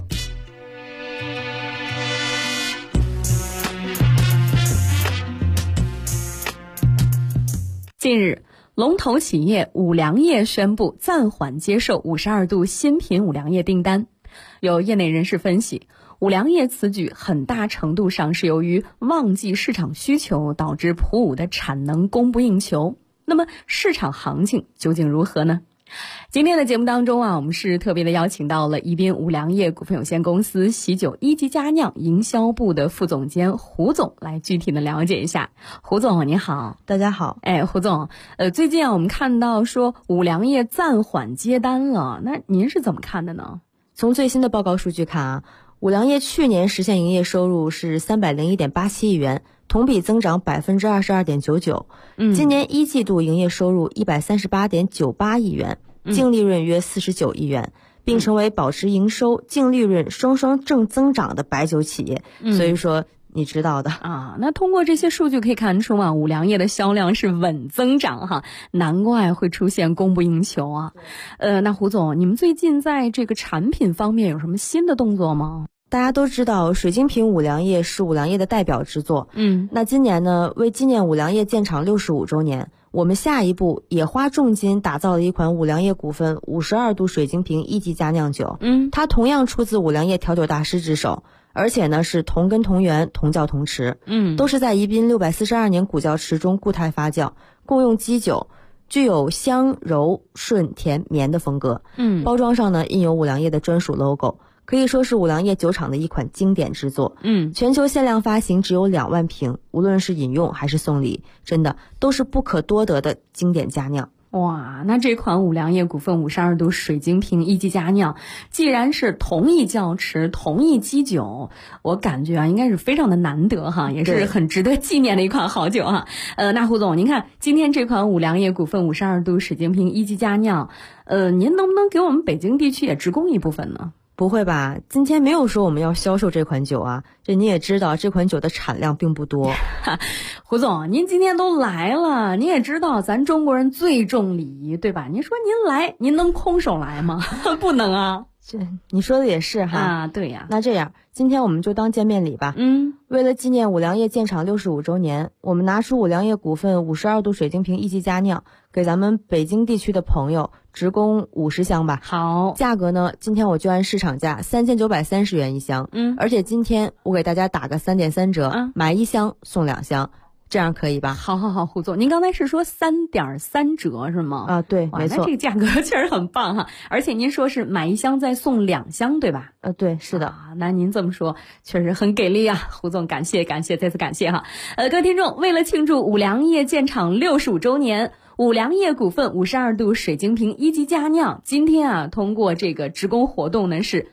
近日，龙头企业五粮液宣布暂缓接受52度新品五粮液订单。有业内人士分析，五粮液此举很大程度上是由于旺季市场需求导致普五的产能供不应求。那么市场行情究竟如何呢？今天的节目当中我们是特别的邀请到了宜宾五粮液股份有限公司喜酒一级佳酿营销部的副总监胡总来具体的了解一下。胡总你好。 大家好。 胡总，最近我们看到说五粮液暂缓接单了，那您是怎么看的呢？ 从最新的报告数据看五粮液去年实现营业收入是301.87亿元，同比增长22.99%。今年1季度营业收入138.98亿元，净利润约49亿元，并成为保持营收、净利润双双正增长的白酒企业。所以说你知道的那通过这些数据可以看出五粮液的销量是稳增长难怪会出现供不应求那胡总，你们最近在这个产品方面有什么新的动作吗？ 大家都知道水晶瓶五粮液是五粮液的代表之作。那今年呢，为纪念五粮液建厂65周年，我们下一步也花重金打造了一款五粮液股份52度水晶瓶1级佳酿酒。它同样出自五粮液调酒大师之手，而且呢是同根同源同窖同池。都是在宜宾642年古窖池中固态发酵，共用基酒，具有香柔顺甜绵的风格。包装上呢印有五粮液的专属 logo，可以说是五粮液酒厂的一款经典之作。全球限量发行只有2万瓶，无论是饮用还是送礼，真的都是不可多得的经典佳酿。 哇，那这款五粮液股份52度水晶瓶1级佳酿，既然是同一窖池、同一基酒，我感觉应该是非常的难得也是很值得纪念的一款好酒那胡总，您看今天这款五粮液股份52度水晶瓶1级佳酿，您能不能给我们北京地区也直供一部分呢？ 不会吧，今天没有说我们要销售这款酒这你也知道这款酒的产量并不多。 胡总，您今天都来了，你也知道咱中国人最重礼仪，对吧？您说您来，您能空手来吗？不能你说的也是对呀。 那这样今天我们就当见面礼吧。为了纪念五粮液建厂65周年，我们拿出五粮液股份52度水晶瓶1级佳酿，给咱们北京地区的朋友直供50箱吧。 好， 价格呢，今天我就按市场价3930元一箱。而且今天我给大家打个3.3折，买1箱送2箱。这样可以吧？ 好，胡总，您刚才是说3.3折是吗？ 对，没错。 那这个价格确实很棒而且您说是买1箱再送2箱，对吧？ 对，是的。 那您这么说确实很给力胡总，感谢，再次感谢各位听众，为了庆祝五粮液建厂65周年，五粮液股份52度水晶瓶1级佳酿，今天通过这个直供活动呢是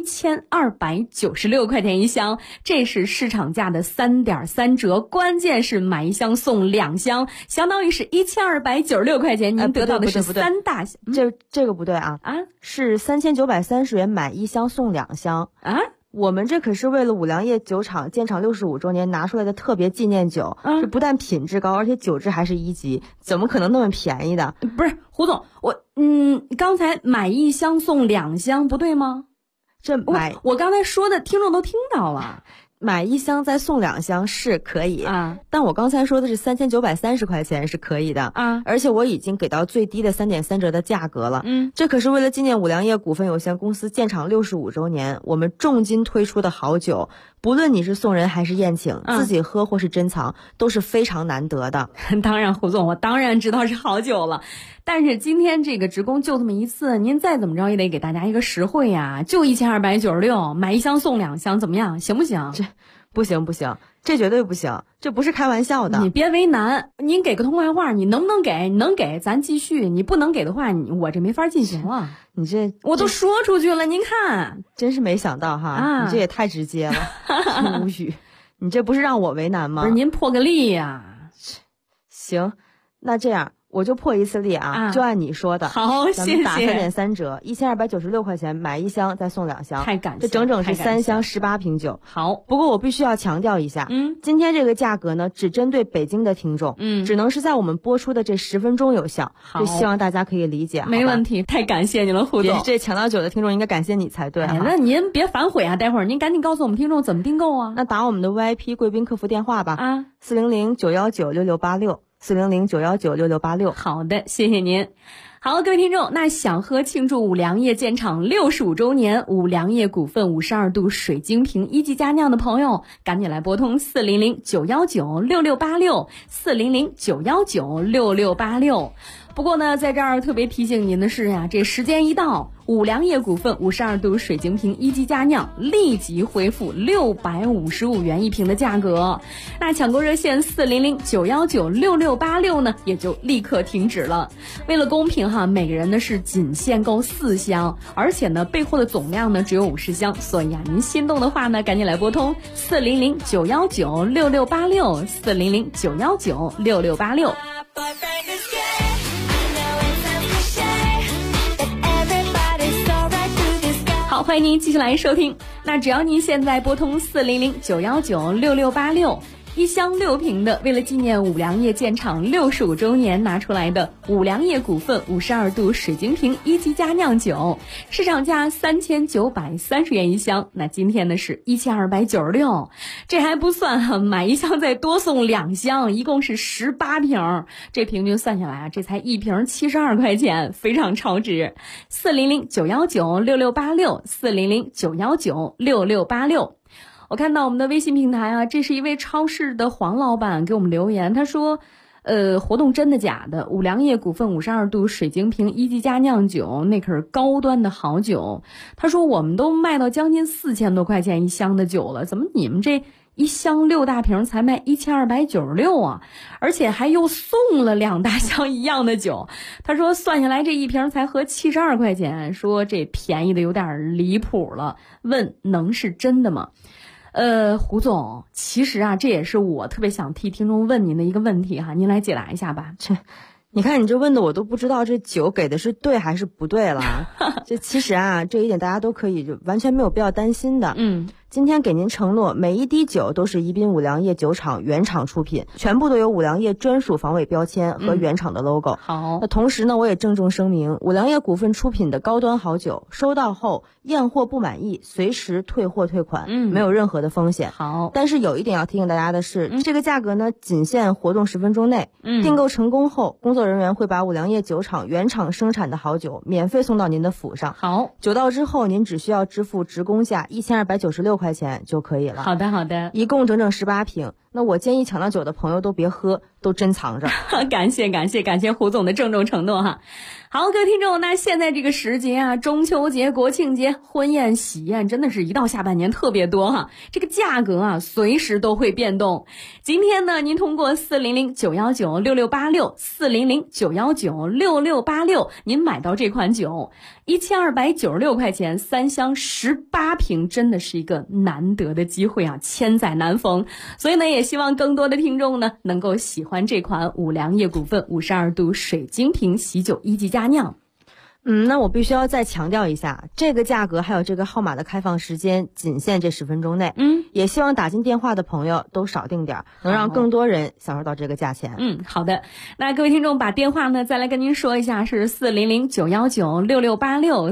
1296块钱一箱，这是市场价的3.3折，关键是买1箱送2箱，相当于是1296块钱。您得到的是3大箱， 这个不对是3930元买1箱送2箱我们这可是为了五粮液酒厂建厂65周年拿出来的特别纪念酒，这不但品质高，而且酒质还是1级，怎么可能那么便宜的？ 不是胡总，刚才买1箱送2箱不对吗？我刚才说的听众都听到了， 买1箱再送2箱是可以但我刚才说的是3930块钱是可以的而且我已经给到最低的3.3折的价格了这可是为了纪念五粮液股份有限公司建厂65周年，我们重金推出的好酒， 不论你是送人还是宴请，自己喝或是珍藏都是非常难得的。 当然胡总，我当然知道是好酒了，但是今天这个职工就这么一次，您再怎么着也得给大家一个实惠呀，就1296，买1箱送2箱，怎么样？行不行？ 这不行，这绝对不行，这不是开玩笑的。 你别为难，您给个痛快话，你能不能给？你能给咱继续，你不能给的话，我这没法进行了。 你这我都说出去了，您看， 真是没想到哈，你这也太直接了，无语。你这不是让我为难吗？ 不是，您破个例呀。 行，那这样我就破一次例啊，就按你说的。 好， 咱们打3.3折，1296块钱买1箱再送2箱， 太感谢， 这整整是3箱18瓶酒。 好， 不过我必须要强调一下，今天这个价格呢，只针对北京的听众，只能是在我们播出的这10分钟有效。这希望大家可以理解。 没问题，太感谢你了，胡总。 这抢到酒的听众应该感谢你才对。 那您别反悔啊，待会儿您赶紧告诉我们听众怎么订购啊。 那打我们的 VIP 贵宾客服电话吧，400-919-6686。400-919-6686。 好的，谢谢您。好，各位听众，那想喝庆祝五粮液建厂65周年五粮液股份52度水晶瓶1级佳酿的朋友，赶紧来拨通400-919-6686 400-919-6686。不过呢，在这儿特别提醒您的是呀，这时间一到，五粮液股份52度水晶瓶1级佳酿立即恢复655元1瓶的价格。那抢购热线400-919-6686呢，也就立刻停止了。为了公平哈，每个人呢是仅限购4箱，而且呢备货的总量呢只有50箱，所以啊，您心动的话呢，赶紧来拨通400-919-6686 400-919-6686。好，欢迎您继续来收听。那只要您现在拨通400-919-6686。1箱6瓶的，为了纪念五粮液建厂65周年拿出来的五粮液股份52度水晶瓶1级佳酿酒，市场价3930元1箱，那今天呢是1296，这还不算哈，买1箱再多送2箱，一共是18瓶，这平均算下来啊，这才1瓶72块钱，非常超值。400-919-6686 400-919-6686。我看到我们的微信平台啊，这是一位超市的黄老板给我们留言，他说活动真的假的？五粮液股份52度水晶瓶1级佳酿酒，那可是高端的好酒。他说我们都卖到将近4000多块钱1箱的酒了，怎么你们这1箱6大瓶才卖1296啊？而且还又送了2大箱一样的酒。他说算下来这1瓶才合72块钱，说这便宜的有点离谱了，问能是真的吗？胡总，其实啊，这也是我特别想替听众问您的一个问题哈，您来解答一下吧。 你看你这问的我都不知道这酒给的是对还是不对了。这其实啊，这一点大家都可以就完全没有必要担心的。今天给您承诺，每一滴酒都是宜宾五粮液酒厂原厂出品，全部都有五粮液专属防伪标签和原厂的 logo。 好， 那同时呢，我也郑重声明，五粮液股份出品的高端好酒，收到后验货不满意，随时退货退款，没有任何的风险。 好， 但是有一点要提醒大家的是，这个价格呢，仅限活动10分钟内。订购成功后，工作人员会把五粮液酒厂原厂生产的好酒免费送到您的府上。 好， 酒到之后，您只需要支付职工价1296块钱就可以了。 好的，好的， 一共整整18瓶。那我建议抢到酒的朋友都别喝，都珍藏着。 感谢胡总的郑重承诺哈。好，各位听众，那现在这个时节啊，中秋节、国庆节、婚宴、喜宴，真的是一到下半年特别多哈。这个价格啊，随时都会变动。今天呢，您通过400-919-6686 400-919-6686，您买到这款酒，1296块钱3箱18瓶，真的是一个难得的机会啊，千载难逢。所以呢，也希望更多的听众呢，能够喜欢这款五粮液股份52度水晶瓶喜酒1级佳酿。 那我必须要再强调一下，这个价格还有这个号码的开放时间仅限这10分钟内。也希望打进电话的朋友都少订点，能让更多人享受到这个价钱。 好的。那各位听众把电话呢再来跟您说一下，是400-919-6686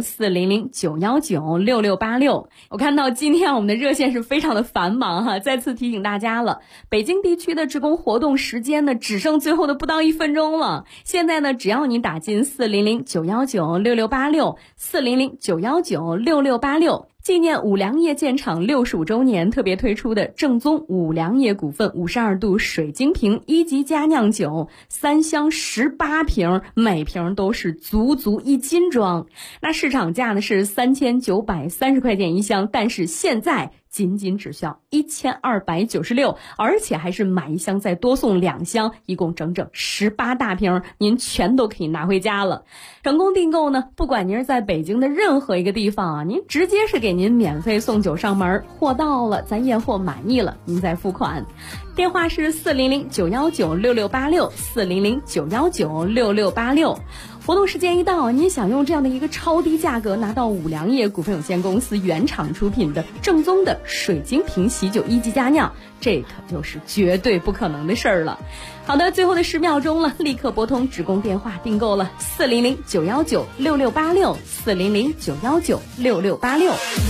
400-919-6686。我看到今天我们的热线是非常的繁忙哈，再次提醒大家了，北京地区的职工活动时间呢只剩最后的不到1分钟了。现在呢，只要你打进400-919-6686 400-919-6686， 纪念五粮液建厂65周年特别推出的正宗五粮液股份52度水晶瓶1级佳酿酒，3箱18瓶，每瓶都是足1斤装。那市场价呢是3930块钱一箱，但是现在仅只需要1296，而且还是买一箱再多送2箱，一共整18大瓶，您全都可以拿回家了。成功订购呢，不管您是在北京的任何一个地方啊，您直接是给您免费送酒上门，货到了咱验货满意了您再付款。电话是400-919-6686，400-919-6686。活动时间一到，您想用这样的一个超低价格拿到五粮液股份有限公司原厂出品的正宗的水晶瓶喜酒1级佳酿，这可就是绝对不可能的事儿了。好的，最后的10秒钟了，立刻拨通职工电话订购了，400-919-6686， 400-919-6686。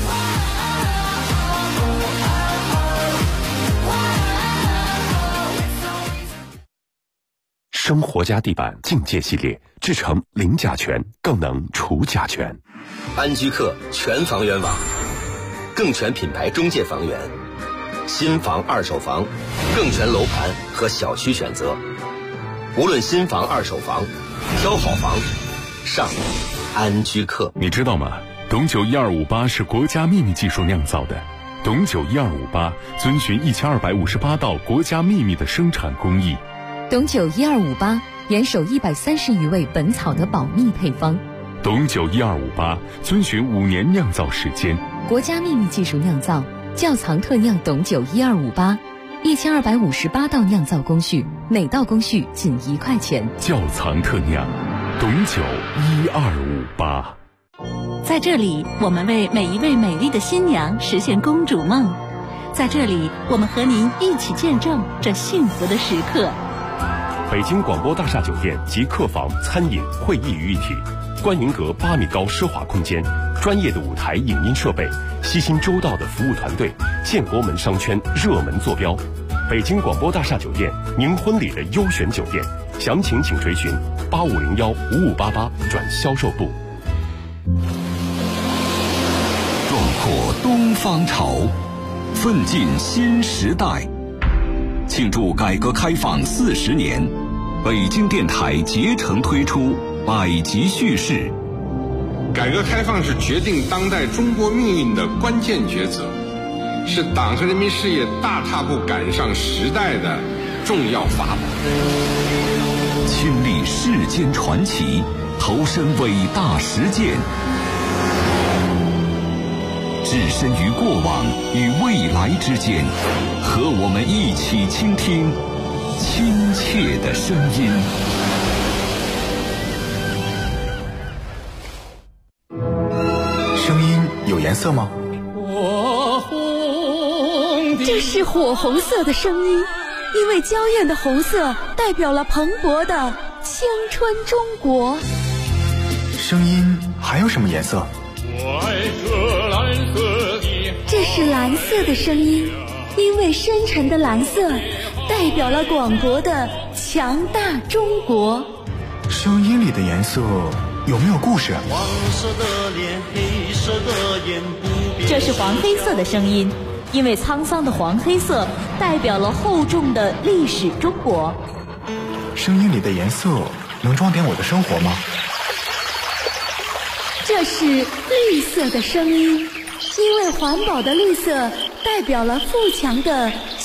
生活家地板境界系列制成零甲醛，更能除甲醛。 安居客全房源网，更全品牌中介房源，新房二手房，更全楼盘和小区选择。无论新房二手房，挑好房上安居客。 你知道吗？董酒1258是国家秘密技术酿造的。董酒1258遵循1258道国家秘密的生产工艺。 董酒1258严守130余味本草的保密配方。 董酒1258遵循5年酿造时间， 国家秘密技术酿造，窖藏特酿董酒1258，1258道酿造工序，每道工序仅1块钱。 窖藏特酿，董酒1258。 在这里，我们为每一位美丽的新娘实现公主梦。在这里，我们和您一起见证这幸福的时刻。 北京广播大厦酒店集客房、餐饮、会议于一体，观云阁8米高奢华空间，专业的舞台影音设备，悉心周到的服务团队，建国门商圈热门坐标。北京广播大厦酒店，您婚礼的优选酒店，详情请垂询8501-5588转销售部。 壮阔东方潮，奋进新时代。庆祝改革开放40年，北京电台竭诚推出百集叙事。 改革开放是决定当代中国命运的关键抉择，是党和人民事业大踏步赶上时代的重要法宝。 亲历世间传奇，投身伟大实践，置身于过往与未来之间，和我们一起倾听亲切的声音。 声音有颜色吗？ 这是火红色的声音，因为娇艳的红色代表了蓬勃的青春中国。 声音还有什么颜色？ 这是蓝色的声音，因为深沉的蓝色代表了广博的强大中国。 声音里的颜色有没有故事？ 黄色的脸，黑色的眼，不变。 这是黄黑色的声音，因为沧桑的黄黑色代表了厚重的历史中国。 声音里的颜色能装点我的生活吗？ 这是绿色的声音，因为环保的绿色代表了富强的